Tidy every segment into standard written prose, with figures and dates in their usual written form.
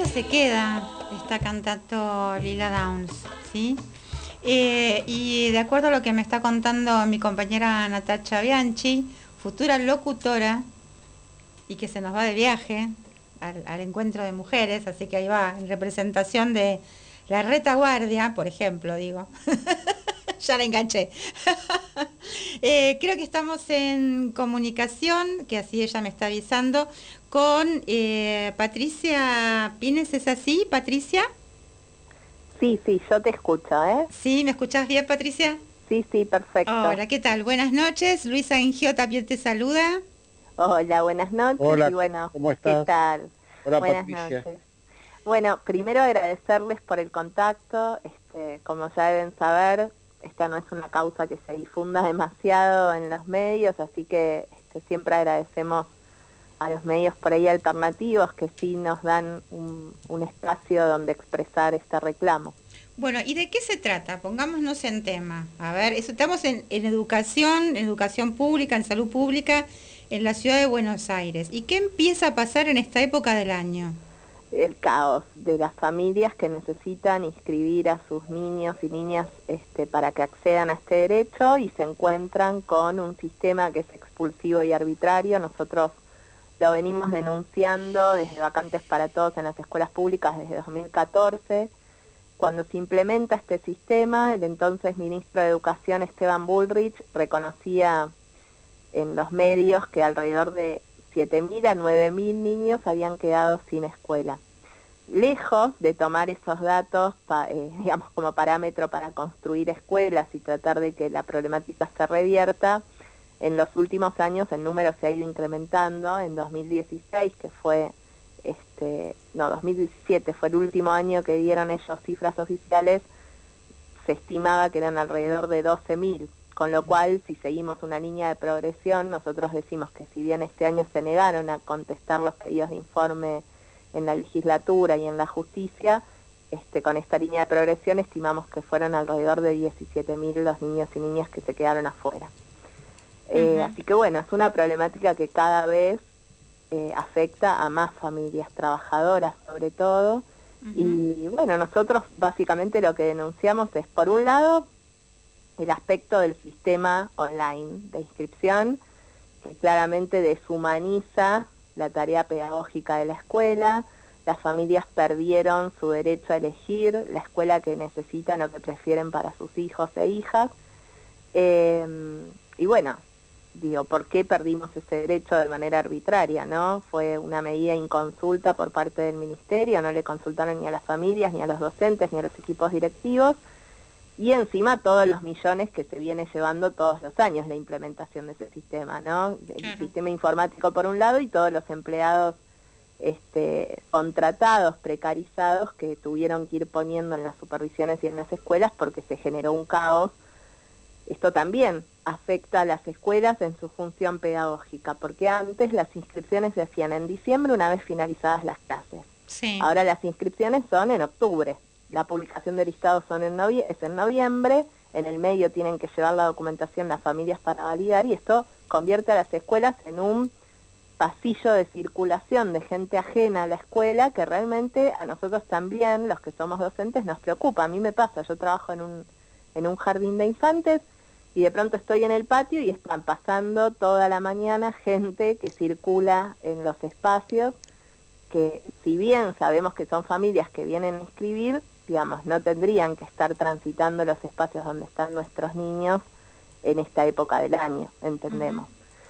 se queda, está cantando Lila Downs, ¿sí? Y de acuerdo a lo que me está contando mi compañera Natacha Bianchi, futura locutora, y que se nos va de viaje al encuentro de mujeres, así que ahí va, en representación de la retaguardia, por ejemplo, digo. Ya la enganché. Creo que estamos en comunicación, que así ella me está avisando, con Patricia Pines, ¿es así, Patricia? Sí, sí, yo te escucho, ¿eh? ¿Sí? ¿Me escuchás bien, Patricia? Sí, sí, perfecto. Hola, ¿qué tal? Buenas noches. Luisa Engio también te saluda. Hola, buenas noches y Hola, bueno, ¿cómo ¿qué estás? tal? Hola, Buenas Patricia. noches. Bueno, primero agradecerles por el contacto. Como ya deben saber, esta no es una causa que se difunda demasiado en los medios, así que siempre agradecemos a los medios por ahí alternativos que sí nos dan un espacio donde expresar este reclamo. Bueno, ¿y de qué se trata? Pongámonos en tema. A ver, estamos en educación pública, en salud pública, en la ciudad de Buenos Aires. ¿Y qué empieza a pasar en esta época del año? El caos de las familias que necesitan inscribir a sus niños y niñas para que accedan a este derecho y se encuentran con un sistema que es expulsivo y arbitrario. Nosotros lo venimos denunciando desde Vacantes para Todos en las escuelas públicas desde 2014. Cuando se implementa este sistema, el entonces ministro de Educación Esteban Bullrich reconocía en los medios que alrededor de 7.000 a 9.000 niños habían quedado sin escuela. Lejos de tomar esos datos, digamos, como parámetro para construir escuelas y tratar de que la problemática se revierta, en los últimos años el número se ha ido incrementando. En 2016, que fue, 2017 fue el último año que dieron ellos cifras oficiales, se estimaba que eran alrededor de 12.000. Con lo cual, si seguimos una línea de progresión, nosotros decimos que si bien este año se negaron a contestar los pedidos de informe en la legislatura y en la justicia, con esta línea de progresión estimamos que fueron alrededor de 17.000 los niños y niñas que se quedaron afuera. Así que bueno, es una problemática que cada vez afecta a más familias trabajadoras sobre todo. Y bueno, nosotros básicamente lo que denunciamos es, por un lado, el aspecto del sistema online de inscripción, que claramente deshumaniza la tarea pedagógica de la escuela. Las familias perdieron su derecho a elegir la escuela que necesitan o que prefieren para sus hijos e hijas. Y bueno, digo, ¿por qué perdimos ese derecho de manera arbitraria, no? Fue una medida inconsulta por parte del ministerio, no le consultaron ni a las familias, ni a los docentes, ni a los equipos directivos. Y encima todos los millones que se viene llevando todos los años la implementación de ese sistema, ¿no? El sistema informático por un lado y todos los empleados contratados, precarizados, que tuvieron que ir poniendo en las supervisiones y en las escuelas porque se generó un caos. Esto también afecta a las escuelas en su función pedagógica, porque antes las inscripciones se hacían en diciembre una vez finalizadas las clases. Sí. Ahora las inscripciones son en octubre. La publicación de listados es en noviembre, en el medio tienen que llevar la documentación las familias para validar, y esto convierte a las escuelas en un pasillo de circulación de gente ajena a la escuela que realmente a nosotros también, los que somos docentes, nos preocupa. A mí me pasa, yo trabajo en un jardín de infantes y de pronto estoy en el patio y están pasando toda la mañana gente que circula en los espacios, que si bien sabemos que son familias que vienen a inscribir, digamos, no tendrían que estar transitando los espacios donde están nuestros niños en esta época del año, entendemos.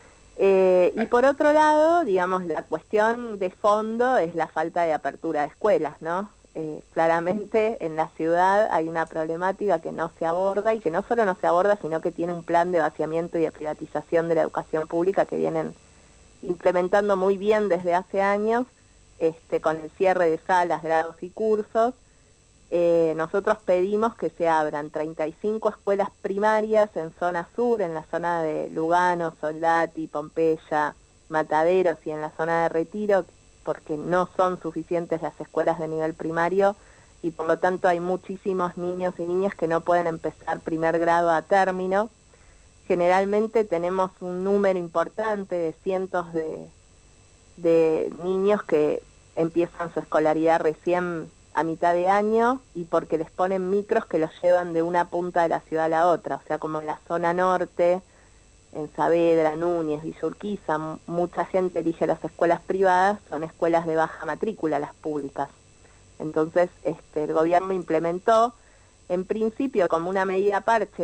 Y por otro lado, digamos, la cuestión de fondo es la falta de apertura de escuelas, ¿no? Claramente en la ciudad hay una problemática que no se aborda, y que no solo no se aborda, sino que tiene un plan de vaciamiento y de privatización de la educación pública que vienen implementando muy bien desde hace años, con el cierre de salas, grados y cursos. Nosotros pedimos que se abran 35 escuelas primarias en zona sur, en la zona de Lugano, Soldati, Pompeya, Mataderos y en la zona de Retiro, porque no son suficientes las escuelas de nivel primario y por lo tanto hay muchísimos niños y niñas que no pueden empezar primer grado a término. Generalmente tenemos un número importante de cientos de niños que empiezan su escolaridad recién a mitad de año y porque les ponen micros que los llevan de una punta de la ciudad a la otra, o sea, como en la zona norte, en Saavedra, Núñez, Villa Urquiza, mucha gente elige las escuelas privadas, son escuelas de baja matrícula las públicas. Entonces, el gobierno implementó, en principio, como una medida parche,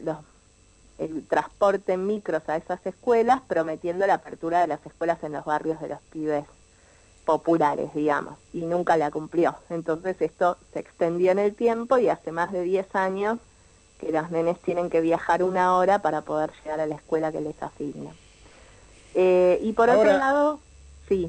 el transporte en micros a esas escuelas, prometiendo la apertura de las escuelas en los barrios de los pibes populares, digamos, y nunca la cumplió. Entonces esto se extendió en el tiempo y hace más de 10 años que los nenes tienen que viajar 1 hora para poder llegar a la escuela que les asigna. Y por Ahora, otro lado, sí.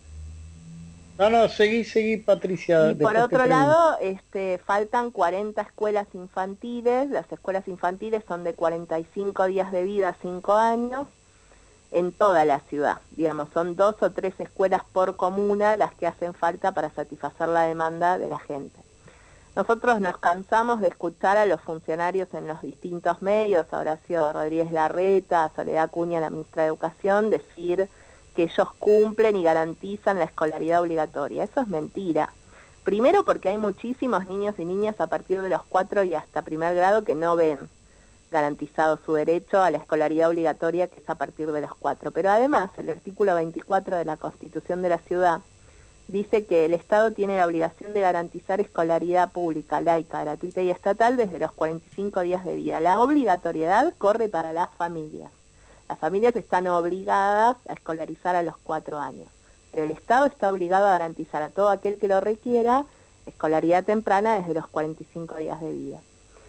No, seguí, Patricia. Y por otro lado, faltan 40 escuelas infantiles. Las escuelas infantiles son de 45 días de vida a 5 años en toda la ciudad. Digamos, son 2 o 3 escuelas por comuna las que hacen falta para satisfacer la demanda de la gente. Nosotros nos cansamos de escuchar a los funcionarios en los distintos medios, Horacio Rodríguez Larreta, Soledad Acuña, la ministra de Educación, decir que ellos cumplen y garantizan la escolaridad obligatoria. Eso es mentira. Primero porque hay muchísimos niños y niñas a partir de los 4 y hasta primer grado que no ven garantizado su derecho a la escolaridad obligatoria, que es a partir de los 4. Pero además, el artículo 24 de la Constitución de la Ciudad dice que el Estado tiene la obligación de garantizar escolaridad pública, laica, gratuita y estatal desde los 45 días de vida. La obligatoriedad corre para las familias. Las familias están obligadas a escolarizar a los 4 años, pero el Estado está obligado a garantizar a todo aquel que lo requiera escolaridad temprana desde los 45 días de vida.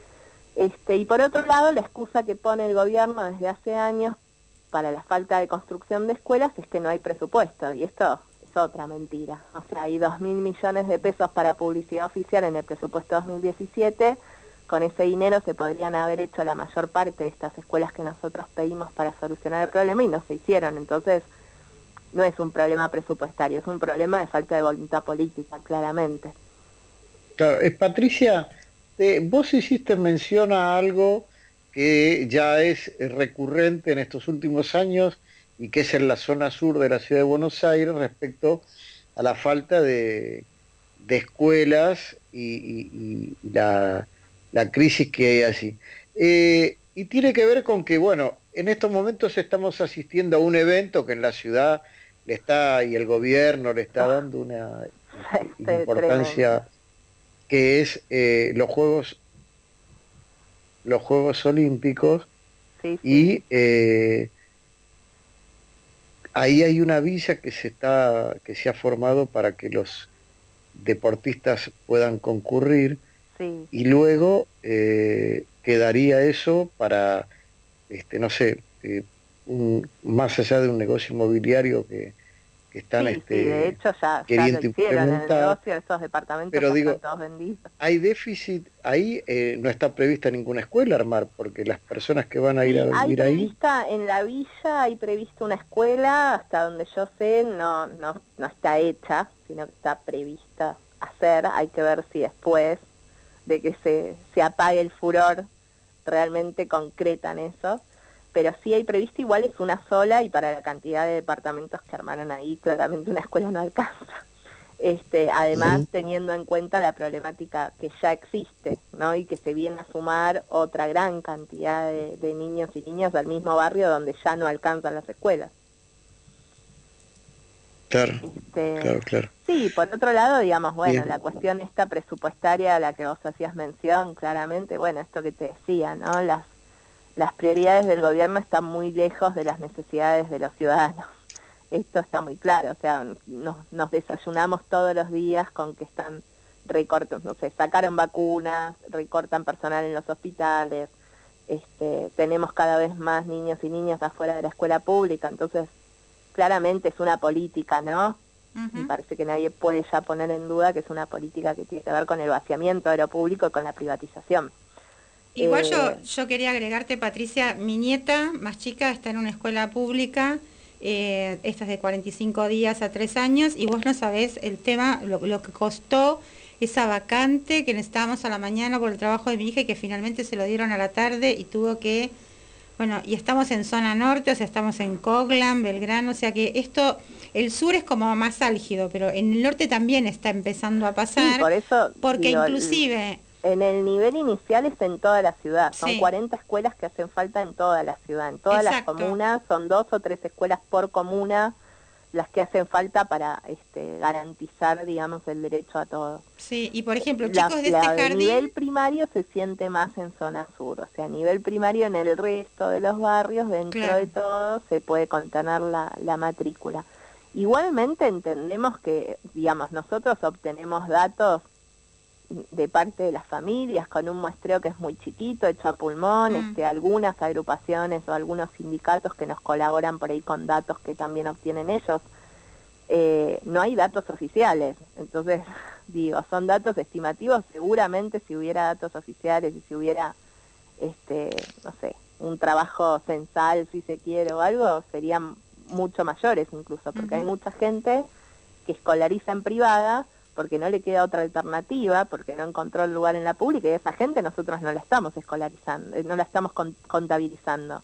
Y por otro lado, la excusa que pone el gobierno desde hace años para la falta de construcción de escuelas es que no hay presupuesto, y esto es otra mentira. O sea, hay 2.000 millones de pesos para publicidad oficial en el presupuesto 2017, con ese dinero se podrían haber hecho la mayor parte de estas escuelas que nosotros pedimos para solucionar el problema y no se hicieron. Entonces, no es un problema presupuestario, es un problema de falta de voluntad política, claramente. Claro, Patricia, vos hiciste mención a algo que ya es recurrente en estos últimos años y que es en la zona sur de la ciudad de Buenos Aires respecto a la falta de escuelas y la crisis que hay allí. Y tiene que ver con que, bueno, en estos momentos estamos asistiendo a un evento que en la ciudad le está, y el gobierno le está dando una importancia, que es los Juegos Olímpicos, sí. Y ahí hay una villa que se ha formado para que los deportistas puedan concurrir. Sí. Y luego quedaría eso para, no sé, más allá de un negocio inmobiliario que están sí, de hecho ya lo hicieron en el negocio, esos departamentos, pero digo, están todos vendidos. Hay déficit ahí, no está prevista ninguna escuela armar, porque las personas que van a ir a vivir ahí... En la villa hay prevista una escuela, hasta donde yo sé no está hecha, sino que está prevista hacer. Hay que ver si después de que se apague el furor realmente concretan eso, pero sí hay previsto, igual es una sola, y para la cantidad de departamentos que armaron ahí, claramente una escuela no alcanza. Además, teniendo en cuenta la problemática que ya existe, ¿no? Y que se viene a sumar otra gran cantidad de niños y niñas del mismo barrio donde ya no alcanzan las escuelas. Claro, claro. Sí, por otro lado, digamos, bueno, bien, la cuestión esta presupuestaria a la que vos hacías mención, claramente, bueno, esto que te decía, ¿no? Las prioridades del gobierno están muy lejos de las necesidades de los ciudadanos. Esto está muy claro, o sea, nos desayunamos todos los días con que están recortes, no sé, sacaron vacunas, recortan personal en los hospitales, tenemos cada vez más niños y niñas afuera de la escuela pública, entonces claramente es una política, ¿no? Me parece que nadie puede ya poner en duda que es una política que tiene que ver con el vaciamiento de lo público y con la privatización. Igual yo quería agregarte, Patricia, mi nieta más chica está en una escuela pública, esta es de 45 días a 3 años, y vos no sabés el tema, lo que costó esa vacante que necesitábamos a la mañana por el trabajo de mi hija y que finalmente se lo dieron a la tarde y tuvo que Bueno, y estamos en zona norte, o sea, estamos en Coglan, Belgrano, o sea que esto, el sur es como más álgido, pero en el norte también está empezando a pasar, Sí, por eso porque digo, inclusive... en el nivel inicial es en toda la ciudad, son Sí. 40 escuelas que hacen falta en toda la ciudad, en todas las Exacto. comunas, son 2 o 3 escuelas por comuna las que hacen falta para garantizar, digamos, el derecho a todo. Sí, y por ejemplo, chicos de este de jardín... nivel primario se siente más en zona sur, o sea, a nivel primario en el resto de los barrios, dentro Claro. de todo, se puede contener la matrícula. Igualmente entendemos que, digamos, nosotros obtenemos datos de parte de las familias con un muestreo que es muy chiquito, hecho a pulmón, algunas agrupaciones o algunos sindicatos que nos colaboran por ahí con datos que también obtienen ellos. No hay datos oficiales, entonces digo, son datos estimativos. Seguramente si hubiera datos oficiales y si hubiera no sé, un trabajo censal, si se quiere, o algo, serían mucho mayores incluso, porque hay mucha gente que escolariza en privada porque no le queda otra alternativa, porque no encontró el lugar en la pública, y esa gente nosotros no la estamos escolarizando, no la estamos contabilizando.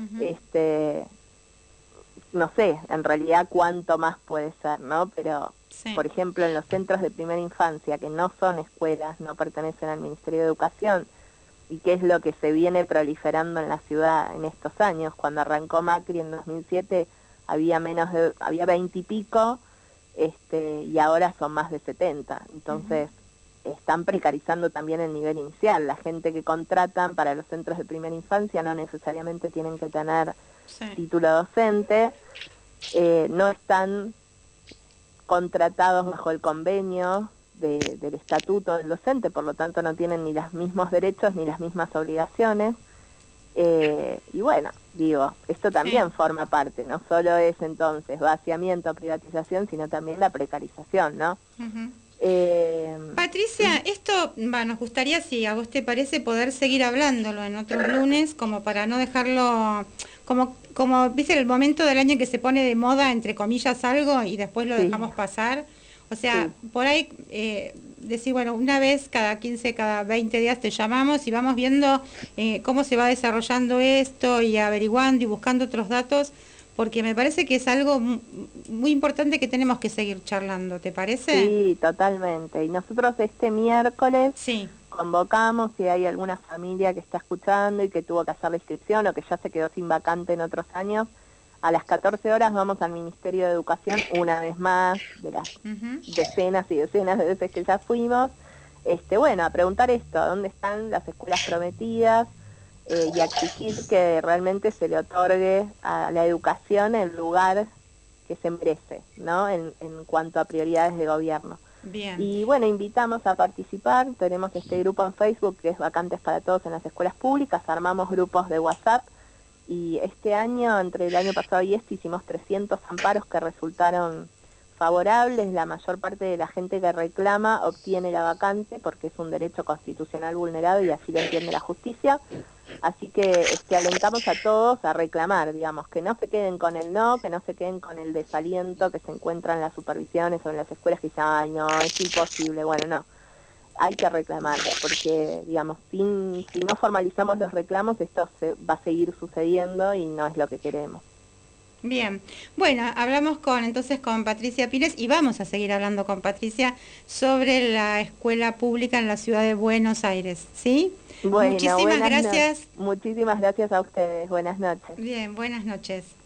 No sé, en realidad cuánto más puede ser, ¿no? Pero, Sí. por ejemplo, en los centros de primera infancia, que no son escuelas, no pertenecen al Ministerio de Educación, y que es lo que se viene proliferando en la ciudad en estos años. Cuando arrancó Macri en 2007 había 20 y pico, y ahora son más de 70. Entonces, están precarizando también el nivel inicial. La gente que contratan para los centros de primera infancia no necesariamente tienen que tener título docente, no están contratados bajo el convenio del estatuto del docente, por lo tanto no tienen ni los mismos derechos ni las mismas obligaciones. Y bueno, digo, esto también forma parte, no solo es entonces vaciamiento, privatización, sino también la precarización, ¿no? Patricia, esto nos gustaría, si a vos te parece, poder seguir hablándolo en otros lunes, como para no dejarlo, como viste, el momento del año que se pone de moda, entre comillas, algo y después lo dejamos pasar. O sea, por ahí decir, bueno, una vez cada 15, cada 20 días te llamamos y vamos viendo cómo se va desarrollando esto y averiguando y buscando otros datos, porque me parece que es algo muy importante que tenemos que seguir charlando, ¿te parece? Sí, totalmente. Y nosotros este miércoles convocamos, si hay alguna familia que está escuchando y que tuvo que hacer la inscripción o que ya se quedó sin vacante en otros años, a las 14 horas vamos al Ministerio de Educación una vez más, de las decenas y decenas de veces que ya fuimos, bueno, a preguntar esto, ¿dónde están las escuelas prometidas? Y a exigir que realmente se le otorgue a la educación el lugar que se merece, ¿no? En cuanto a prioridades de gobierno. Bien. Y bueno, invitamos a participar, tenemos este grupo en Facebook que es Vacantes para Todos en las Escuelas Públicas, armamos grupos de WhatsApp, y este año, entre el año pasado y este, hicimos 300 amparos que resultaron favorables. La mayor parte de la gente que reclama obtiene la vacante porque es un derecho constitucional vulnerado y así lo entiende la justicia. Así que alentamos a todos a reclamar, digamos, que no se queden con el no, que no se queden con el desaliento que se encuentra en las supervisiones o en las escuelas que dicen, ay, no, es imposible. Bueno, no. Hay que reclamar, porque, digamos, si no formalizamos los reclamos, esto va a seguir sucediendo y no es lo que queremos. Bien, bueno, hablamos entonces con Patricia Pires y vamos a seguir hablando con Patricia sobre la escuela pública en la ciudad de Buenos Aires, ¿sí? Bueno, muchísimas gracias. Muchísimas gracias a ustedes, buenas noches. Bien, buenas noches.